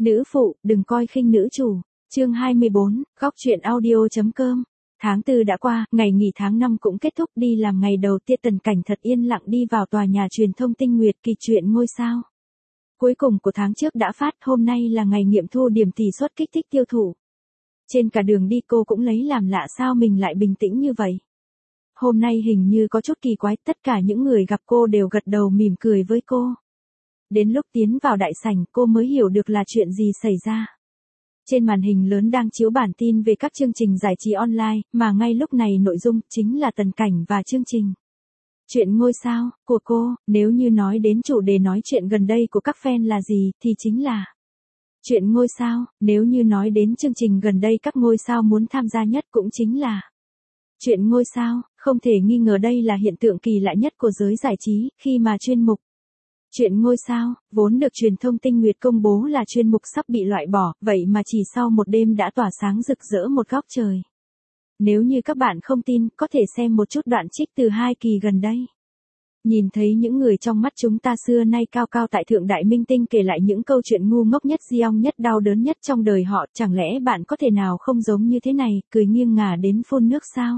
Nữ phụ, đừng coi khinh nữ chủ. Chương 24, góc truyện audio.com. Tháng 4 đã qua, ngày nghỉ tháng 5 cũng kết thúc, đi làm ngày đầu tiên Tần Cảnh thật yên lặng đi vào tòa nhà truyền thông Tinh Nguyệt Kỳ truyện ngôi sao. Cuối cùng của tháng trước đã phát, hôm nay là ngày nghiệm thu điểm tỷ suất kích thích tiêu thụ. Trên cả đường đi cô cũng lấy làm lạ sao mình lại bình tĩnh như vậy. Hôm nay hình như có chút kỳ quái, tất cả những người gặp cô đều gật đầu mỉm cười với cô. Đến lúc tiến vào đại sảnh cô mới hiểu được là chuyện gì xảy ra. Trên màn hình lớn đang chiếu bản tin về các chương trình giải trí online, mà ngay lúc này nội dung chính là Tần Cảnh và chương trình Chuyện ngôi sao của cô. Nếu như nói đến chủ đề nói chuyện gần đây của các fan là gì thì chính là Chuyện ngôi sao. Nếu như nói đến chương trình gần đây các ngôi sao muốn tham gia nhất cũng chính là Chuyện ngôi sao. Không thể nghi ngờ đây là hiện tượng kỳ lạ nhất của giới giải trí, khi mà chuyên mục Chuyện ngôi sao, vốn được truyền thông Tinh Nguyệt công bố là chuyên mục sắp bị loại bỏ, vậy mà chỉ sau một đêm đã tỏa sáng rực rỡ một góc trời. Nếu như các bạn không tin, có thể xem một chút đoạn trích từ 2 kỳ gần đây. Nhìn thấy những người trong mắt chúng ta xưa nay cao cao tại thượng đại minh tinh kể lại những câu chuyện ngu ngốc nhất, giong nhất, đau đớn nhất trong đời họ, chẳng lẽ bạn có thể nào không giống như thế này, cười nghiêng ngả đến phun nước sao?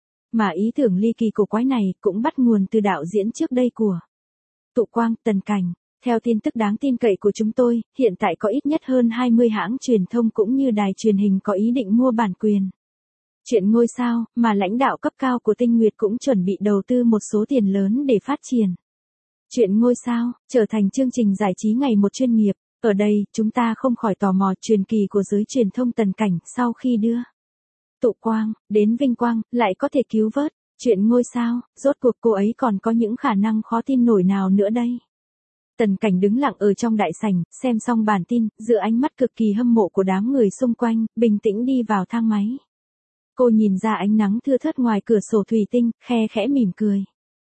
Mà ý tưởng ly kỳ cổ quái này cũng bắt nguồn từ đạo diễn trước đây của Tụ Quang, Tần Cảnh. Theo tin tức đáng tin cậy của chúng tôi, hiện tại có ít nhất hơn 20 hãng truyền thông cũng như đài truyền hình có ý định mua bản quyền Chuyện ngôi sao, mà lãnh đạo cấp cao của Tinh Nguyệt cũng chuẩn bị đầu tư một số tiền lớn để phát triển Chuyện ngôi sao, trở thành chương trình giải trí ngày một chuyên nghiệp. Ở đây, chúng ta không khỏi tò mò truyền kỳ của giới truyền thông Tần Cảnh sau khi đưa Tụ Quang đến vinh quang, lại có thể cứu vớt Chuyện ngôi sao, rốt cuộc cô ấy còn có những khả năng khó tin nổi nào nữa đây. Tần Cảnh đứng lặng ở trong đại sảnh, xem xong bản tin, giữa ánh mắt cực kỳ hâm mộ của đám người xung quanh, bình tĩnh đi vào thang máy. Cô nhìn ra ánh nắng thưa thớt ngoài cửa sổ thủy tinh, khe khẽ mỉm cười.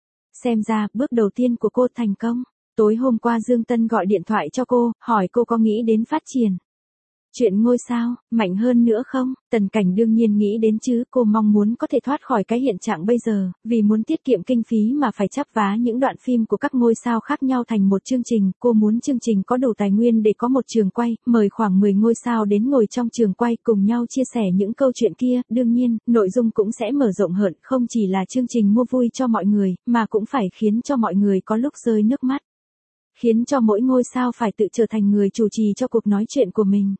Xem ra, bước đầu tiên của cô thành công. Tối hôm qua Dương Tân gọi điện thoại cho cô, hỏi cô có nghĩ đến phát triển Chuyện ngôi sao, mạnh hơn nữa không? Tần Cảnh đương nhiên nghĩ đến chứ, cô mong muốn có thể thoát khỏi cái hiện trạng bây giờ, vì muốn tiết kiệm kinh phí mà phải chắp vá những đoạn phim của các ngôi sao khác nhau thành một chương trình, cô muốn chương trình có đủ tài nguyên để có một trường quay, mời khoảng 10 ngôi sao đến ngồi trong trường quay cùng nhau chia sẻ những câu chuyện kia, đương nhiên, nội dung cũng sẽ mở rộng hơn, không chỉ là chương trình mua vui cho mọi người, mà cũng phải khiến cho mọi người có lúc rơi nước mắt. Khiến cho mỗi ngôi sao phải tự trở thành người chủ trì cho cuộc nói chuyện của mình.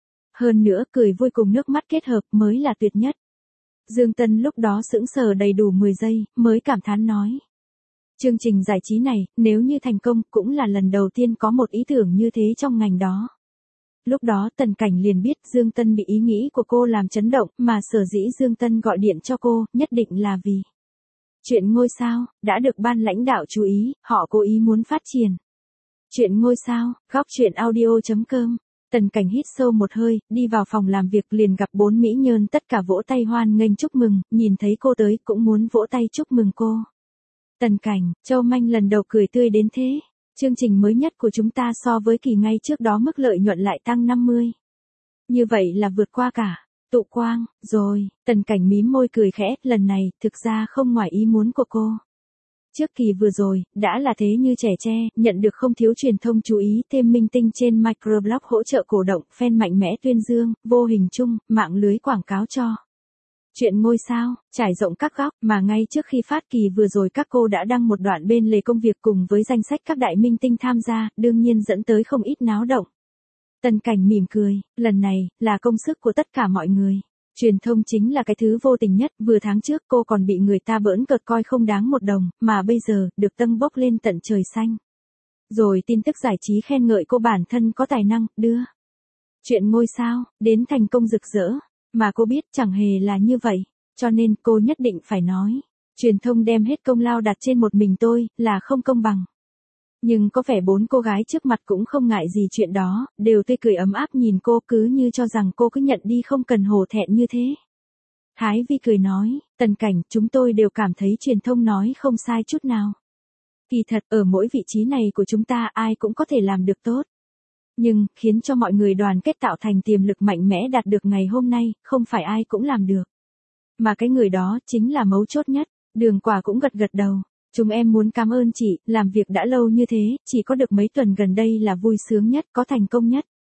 Hơn nữa, cười vui cùng nước mắt kết hợp mới là tuyệt nhất. Dương Tân lúc đó sững sờ đầy đủ 10 giây, mới cảm thán nói. Chương trình giải trí này, nếu như thành công, cũng là lần đầu tiên có một ý tưởng như thế trong ngành đó. Lúc đó Tần Cảnh liền biết Dương Tân bị ý nghĩ của cô làm chấn động, mà sở dĩ Dương Tân gọi điện cho cô, nhất định là vì Chuyện ngôi sao, đã được ban lãnh đạo chú ý, họ cố ý muốn phát triển Chuyện ngôi sao, góc truyện audio.com. Tần Cảnh hít sâu một hơi, đi vào phòng làm việc liền gặp 4 mỹ nhân tất cả vỗ tay hoan nghênh chúc mừng, nhìn thấy cô tới cũng muốn vỗ tay chúc mừng cô. Tần Cảnh, Châu Manh lần đầu cười tươi đến thế. Chương trình mới nhất của chúng ta so với kỳ ngay trước đó mức lợi nhuận lại tăng 50. Như vậy là vượt qua cả Tụ Quang, rồi. Tần Cảnh mím môi cười khẽ, lần này, thực ra không ngoài ý muốn của cô. Trước kỳ vừa rồi, đã là thế như trẻ tre, nhận được không thiếu truyền thông chú ý, thêm minh tinh trên microblog hỗ trợ cổ động, fan mạnh mẽ tuyên dương, vô hình chung, mạng lưới quảng cáo cho Chuyện ngôi sao, trải rộng các góc, mà ngay trước khi phát kỳ vừa rồi các cô đã đăng một đoạn bên lề công việc cùng với danh sách các đại minh tinh tham gia, đương nhiên dẫn tới không ít náo động. Tần Cảnh mỉm cười, lần này, là công sức của tất cả mọi người. Truyền thông chính là cái thứ vô tình nhất, vừa tháng trước cô còn bị người ta bỡn cợt coi không đáng một đồng, mà bây giờ, được tâng bốc lên tận trời xanh. Rồi tin tức giải trí khen ngợi cô bản thân có tài năng, đưa Chuyện ngôi sao, đến thành công rực rỡ. Mà cô biết chẳng hề là như vậy, cho nên cô nhất định phải nói. Truyền thông đem hết công lao đặt trên một mình tôi, là không công bằng. Nhưng có vẻ 4 cô gái trước mặt cũng không ngại gì chuyện đó, đều tươi cười ấm áp nhìn cô cứ như cho rằng cô cứ nhận đi không cần hổ thẹn như thế. Thái Vi cười nói, Tần Cảnh, chúng tôi đều cảm thấy truyền thông nói không sai chút nào. Kỳ thật, ở mỗi vị trí này của chúng ta ai cũng có thể làm được tốt. Nhưng, khiến cho mọi người đoàn kết tạo thành tiềm lực mạnh mẽ đạt được ngày hôm nay, không phải ai cũng làm được. Mà cái người đó, chính là mấu chốt nhất. Đường Quả cũng gật gật đầu. Chúng em muốn cảm ơn chị, làm việc đã lâu như thế, chỉ có được mấy tuần gần đây là vui sướng nhất, có thành công nhất.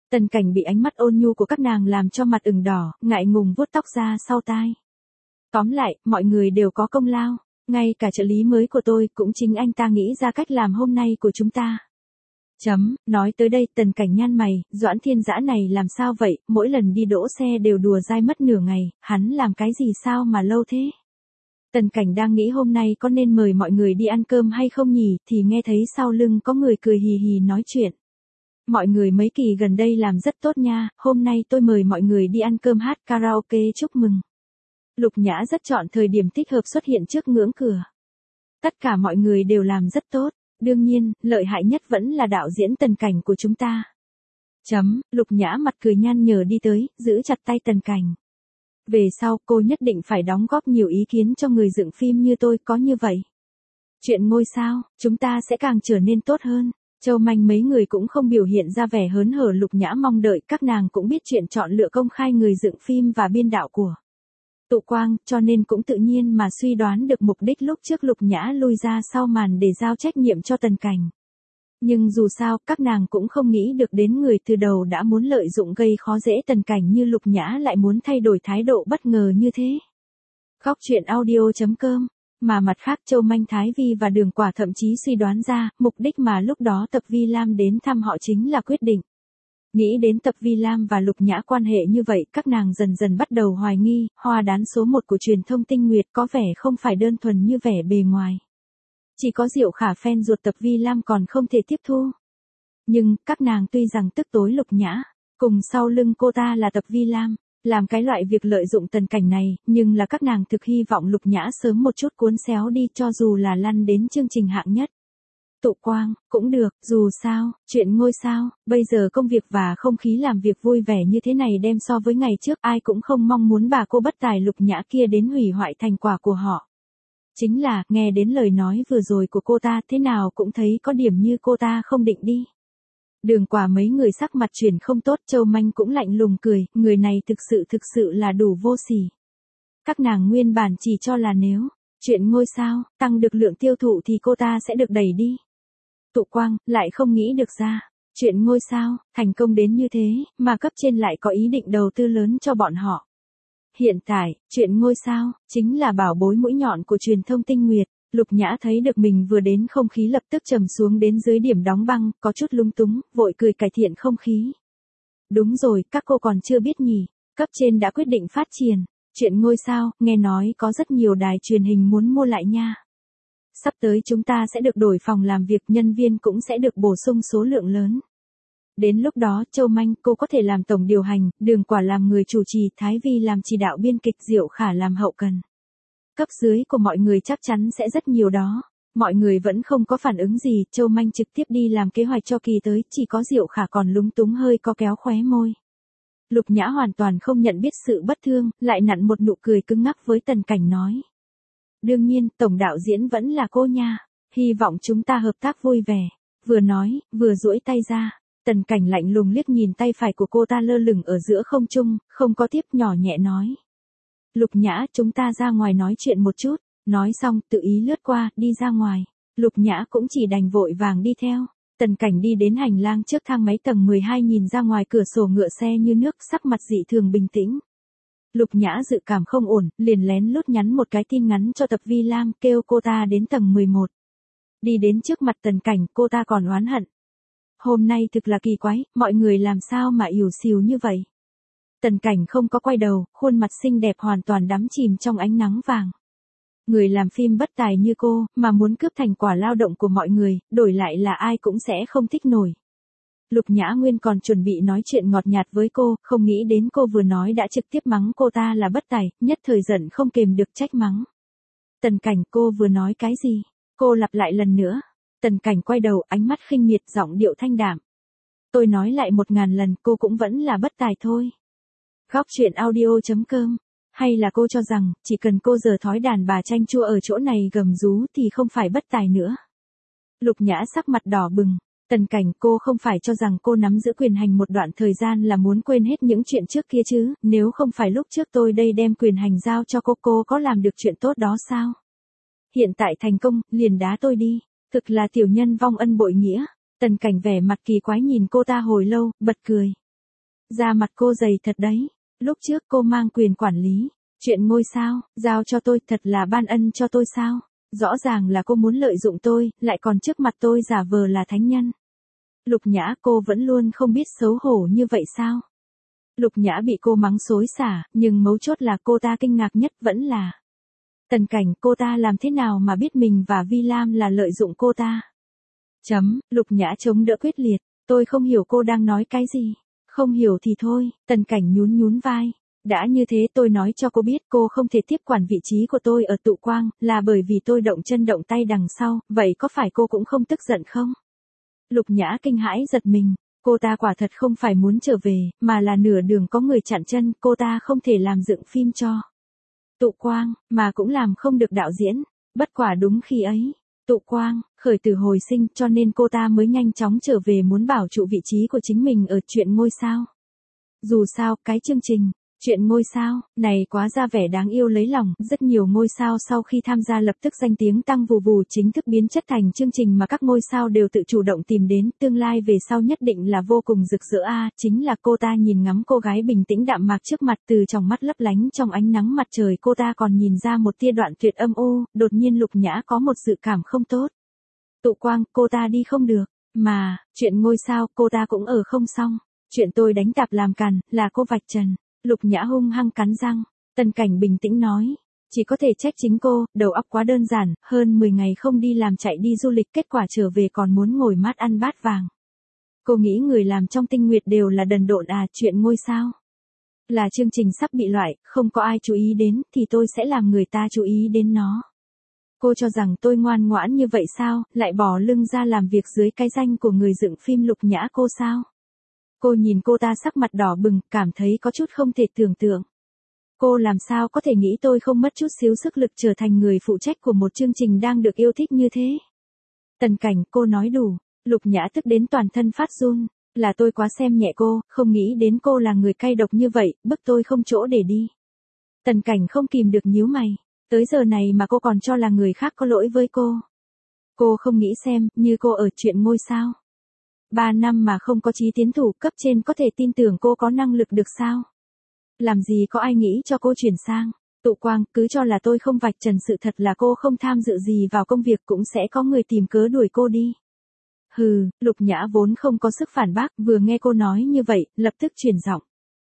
Tần Cảnh bị ánh mắt ôn nhu của các nàng làm cho mặt ửng đỏ, ngại ngùng vuốt tóc ra sau tai. Tóm lại, mọi người đều có công lao, ngay cả trợ lý mới của tôi cũng chính anh ta nghĩ ra cách làm hôm nay của chúng ta. Nói tới đây Tần Cảnh nhăn mày, Doãn Thiên Dã này làm sao vậy, mỗi lần đi đỗ xe đều đùa dai mất nửa ngày, hắn làm cái gì sao mà lâu thế? Tần Cảnh đang nghĩ hôm nay có nên mời mọi người đi ăn cơm hay không nhỉ, thì nghe thấy sau lưng có người cười hì hì nói chuyện. Mọi người mấy kỳ gần đây làm rất tốt nha, hôm nay tôi mời mọi người đi ăn cơm hát karaoke chúc mừng. Lục Nhã rất chọn thời điểm thích hợp xuất hiện trước ngưỡng cửa. Tất cả mọi người đều làm rất tốt, đương nhiên, lợi hại nhất vẫn là đạo diễn Tần Cảnh của chúng ta. Lục Nhã mặt cười nhăn nhở đi tới, giữ chặt tay Tần Cảnh. Về sau cô nhất định phải đóng góp nhiều ý kiến cho người dựng phim như tôi, có như vậy. Chuyện ngôi sao, chúng ta sẽ càng trở nên tốt hơn. Châu Manh mấy người cũng không biểu hiện ra vẻ hớn hở. Lục Nhã mong đợi, các nàng cũng biết chuyện chọn lựa công khai người dựng phim và biên đạo của Tụ Quang, cho nên cũng tự nhiên mà suy đoán được mục đích lúc trước Lục Nhã lui ra sau màn để giao trách nhiệm cho Tần Cảnh. Nhưng dù sao, các nàng cũng không nghĩ được đến người từ đầu đã muốn lợi dụng gây khó dễ Tần Cảnh như Lục Nhã lại muốn thay đổi thái độ bất ngờ như thế. Góc truyện audio.com. Mà mặt khác Châu Manh, Thái Vi và Đường Quả thậm chí suy đoán ra, mục đích mà lúc đó Tập Vi Lam đến thăm họ chính là quyết định. Nghĩ đến Tập Vi Lam và Lục Nhã quan hệ như vậy, các nàng dần dần bắt đầu hoài nghi, hoa đán số 1 của truyền thông Tinh Nguyệt có vẻ không phải đơn thuần như vẻ bề ngoài. Chỉ có Diệu Khả fan ruột Tập Vi Lam còn không thể tiếp thu. Nhưng, các nàng tuy rằng tức tối Lục Nhã, cùng sau lưng cô ta là Tập Vi Lam, làm cái loại việc lợi dụng Tần Cảnh này, nhưng là các nàng thực hy vọng Lục Nhã sớm một chút cuốn xéo đi cho dù là lăn đến chương trình hạng nhất. Tụ Quang, cũng được, dù sao, chuyện ngôi sao, bây giờ công việc và không khí làm việc vui vẻ như thế này đem so với ngày trước ai cũng không mong muốn bà cô bất tài Lục Nhã kia đến hủy hoại thành quả của họ. Chính là, nghe đến lời nói vừa rồi của cô ta thế nào cũng thấy có điểm như cô ta không định đi. Đường Quả mấy người sắc mặt chuyển không tốt, Châu Manh cũng lạnh lùng cười, người này thực sự là đủ vô sỉ. Các nàng nguyên bản chỉ cho là nếu chuyện ngôi sao tăng được lượng tiêu thụ thì cô ta sẽ được đẩy đi. Tụ Quang lại không nghĩ được ra, chuyện ngôi sao thành công đến như thế, mà cấp trên lại có ý định đầu tư lớn cho bọn họ. Hiện tại, chuyện ngôi sao chính là bảo bối mũi nhọn của truyền thông Tinh Nguyệt. Lục Nhã thấy được mình vừa đến không khí lập tức trầm xuống đến dưới điểm đóng băng, có chút lung túng, vội cười cải thiện không khí. Đúng rồi, các cô còn chưa biết nhỉ, cấp trên đã quyết định phát triển chuyện ngôi sao, nghe nói có rất nhiều đài truyền hình muốn mua lại nha. Sắp tới chúng ta sẽ được đổi phòng làm việc, nhân viên cũng sẽ được bổ sung số lượng lớn. Đến lúc đó, Châu Manh, cô có thể làm tổng điều hành, Đường Quả làm người chủ trì, Thái Vi làm chỉ đạo biên kịch, Diệu Khả làm hậu cần. Cấp dưới của mọi người chắc chắn sẽ rất nhiều đó. Mọi người vẫn không có phản ứng gì, Châu Manh trực tiếp đi làm kế hoạch cho kỳ tới, chỉ có Diệu Khả còn lúng túng hơi có kéo khóe môi. Lục Nhã hoàn toàn không nhận biết sự bất thương, lại nặn một nụ cười cứng ngắc với Tần Cảnh nói. Đương nhiên, tổng đạo diễn vẫn là cô nha, hy vọng chúng ta hợp tác vui vẻ. Vừa nói, vừa duỗi tay ra, Tần Cảnh lạnh lùng liếc nhìn tay phải của cô ta lơ lửng ở giữa không trung, không có tiếp, nhỏ nhẹ nói. Lục Nhã, chúng ta ra ngoài nói chuyện một chút. Nói xong, tự ý lướt qua, đi ra ngoài. Lục Nhã cũng chỉ đành vội vàng đi theo. Tần Cảnh đi đến hành lang trước thang máy tầng 12 nhìn ra ngoài cửa sổ ngựa xe như nước, sắc mặt dị thường bình tĩnh. Lục Nhã dự cảm không ổn, liền lén lút nhắn một cái tin ngắn cho Tập Vi Lam, kêu cô ta đến tầng 11. Đi đến trước mặt Tần Cảnh, cô ta còn oán hận. Hôm nay thực là kỳ quái, mọi người làm sao mà ỉu xìu như vậy. Tần Cảnh không có quay đầu, khuôn mặt xinh đẹp hoàn toàn đắm chìm trong ánh nắng vàng. Người làm phim bất tài như cô, mà muốn cướp thành quả lao động của mọi người, đổi lại là ai cũng sẽ không thích nổi. Lục Nhã Nguyên còn chuẩn bị nói chuyện ngọt nhạt với cô, không nghĩ đến cô vừa nói đã trực tiếp mắng cô ta là bất tài, nhất thời giận không kềm được trách mắng. Tần Cảnh, cô vừa nói cái gì? Cô lặp lại lần nữa. Tần Cảnh quay đầu, ánh mắt khinh miệt, giọng điệu thanh đạm. Tôi nói lại 1000 lần, cô cũng vẫn là bất tài thôi. Góc truyện audio.com. Hay là cô cho rằng, chỉ cần cô giở thói đàn bà chanh chua ở chỗ này gầm rú thì không phải bất tài nữa. Lục Nhã sắc mặt đỏ bừng. Tần Cảnh, cô không phải cho rằng cô nắm giữ quyền hành một đoạn thời gian là muốn quên hết những chuyện trước kia chứ, nếu không phải lúc trước tôi đây đem quyền hành giao cho cô có làm được chuyện tốt đó sao? Hiện tại thành công, liền đá tôi đi, thực là tiểu nhân vong ân bội nghĩa. Tần Cảnh vẻ mặt kỳ quái nhìn cô ta hồi lâu, bật cười. Da mặt cô dày thật đấy. Lúc trước cô mang quyền quản lý. Chuyện ngôi sao, giao cho tôi thật là ban ân cho tôi sao? Rõ ràng là cô muốn lợi dụng tôi, lại còn trước mặt tôi giả vờ là thánh nhân. Lục Nhã, cô vẫn luôn không biết xấu hổ như vậy sao? Lục Nhã bị cô mắng xối xả, nhưng mấu chốt là cô ta kinh ngạc nhất vẫn là Tần Cảnh. Cô ta làm thế nào mà biết mình và Vi Lam là lợi dụng cô ta? Lục Nhã chống đỡ quyết liệt. Tôi không hiểu cô đang nói cái gì. Không hiểu thì thôi, Tần Cảnh nhún nhún vai. Đã như thế tôi nói cho cô biết cô không thể tiếp quản vị trí của tôi ở Tụ Quang, là bởi vì tôi động chân động tay đằng sau, vậy có phải cô cũng không tức giận không? Lục Nhã kinh hãi giật mình, cô ta quả thật không phải muốn trở về, mà là nửa đường có người chặn chân, cô ta không thể làm dựng phim cho Tụ Quang, mà cũng làm không được đạo diễn, bất quả đúng khi ấy. Tụ Quang, khởi tử hồi sinh cho nên cô ta mới nhanh chóng trở về muốn bảo trụ vị trí của chính mình ở chuyện ngôi sao. Dù sao, cái chương trình Chuyện ngôi sao này quá ra vẻ đáng yêu lấy lòng, rất nhiều ngôi sao sau khi tham gia lập tức danh tiếng tăng vù vù, chính thức biến chất thành chương trình mà các ngôi sao đều tự chủ động tìm đến, tương lai về sau nhất định là vô cùng rực rỡ a. Chính là cô ta nhìn ngắm cô gái bình tĩnh đạm mạc trước mặt, từ trong mắt lấp lánh trong ánh nắng mặt trời, cô ta còn nhìn ra một tia đoạn tuyệt âm u, đột nhiên Lục Nhã có một dự cảm không tốt. Tụ Quang, cô ta đi không được, mà, chuyện ngôi sao, cô ta cũng ở không xong. Chuyện tôi đánh đạp làm càn, là cô vạch trần. Lục Nhã hung hăng cắn răng. Tần Cảnh bình tĩnh nói. Chỉ có thể trách chính cô, đầu óc quá đơn giản, hơn 10 ngày không đi làm chạy đi du lịch, kết quả trở về còn muốn ngồi mát ăn bát vàng. Cô nghĩ người làm trong Tinh Nguyệt đều là đần độn à? Chuyện ngôi sao là chương trình sắp bị loại, không có ai chú ý đến, thì tôi sẽ làm người ta chú ý đến nó. Cô cho rằng tôi ngoan ngoãn như vậy sao, lại bỏ lưng ra làm việc dưới cái danh của người dựng phim Lục Nhã cô sao? Cô nhìn cô ta sắc mặt đỏ bừng, cảm thấy có chút không thể tưởng tượng. Cô làm sao có thể nghĩ tôi không mất chút xíu sức lực trở thành người phụ trách của một chương trình đang được yêu thích như thế? Tần Cảnh, cô nói đủ. Lục Nhã tức đến toàn thân phát run. Là tôi quá xem nhẹ cô, không nghĩ đến cô là người cay độc như vậy, bức tôi không chỗ để đi. Tần Cảnh không kìm được nhíu mày. Tới giờ này mà cô còn cho là người khác có lỗi với cô. Cô không nghĩ xem, như cô ở chuyện ngôi sao. 3 năm mà không có chí tiến thủ, cấp trên có thể tin tưởng cô có năng lực được sao? Làm gì có ai nghĩ cho cô chuyển sang Tụ Quang, cứ cho là tôi không vạch trần sự thật là cô không tham dự gì vào công việc, cũng sẽ có người tìm cớ đuổi cô đi. Hừ, Lục Nhã vốn không có sức phản bác, vừa nghe cô nói như vậy, lập tức chuyển giọng.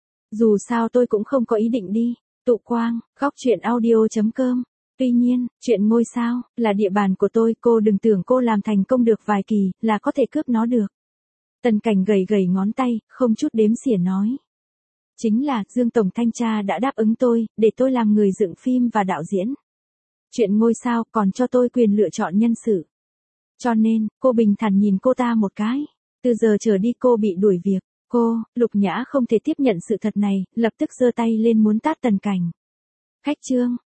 Dù sao tôi cũng không có ý định đi. Tụ Quang, góc chuyện audio.com. Tuy nhiên, chuyện ngôi sao là địa bàn của tôi, cô đừng tưởng cô làm thành công được vài kỳ là có thể cướp nó được. Tần Cảnh gầy gầy ngón tay, không chút đếm xỉa nói. Chính là, Dương Tổng Thanh tra đã đáp ứng tôi, để tôi làm người dựng phim và đạo diễn. Chuyện ngôi sao còn cho tôi quyền lựa chọn nhân sự. Cho nên, cô bình thản nhìn cô ta một cái. Từ giờ trở đi cô bị đuổi việc. Cô, Lục Nhã không thể tiếp nhận sự thật này, lập tức giơ tay lên muốn tát Tần Cảnh. Khách trương,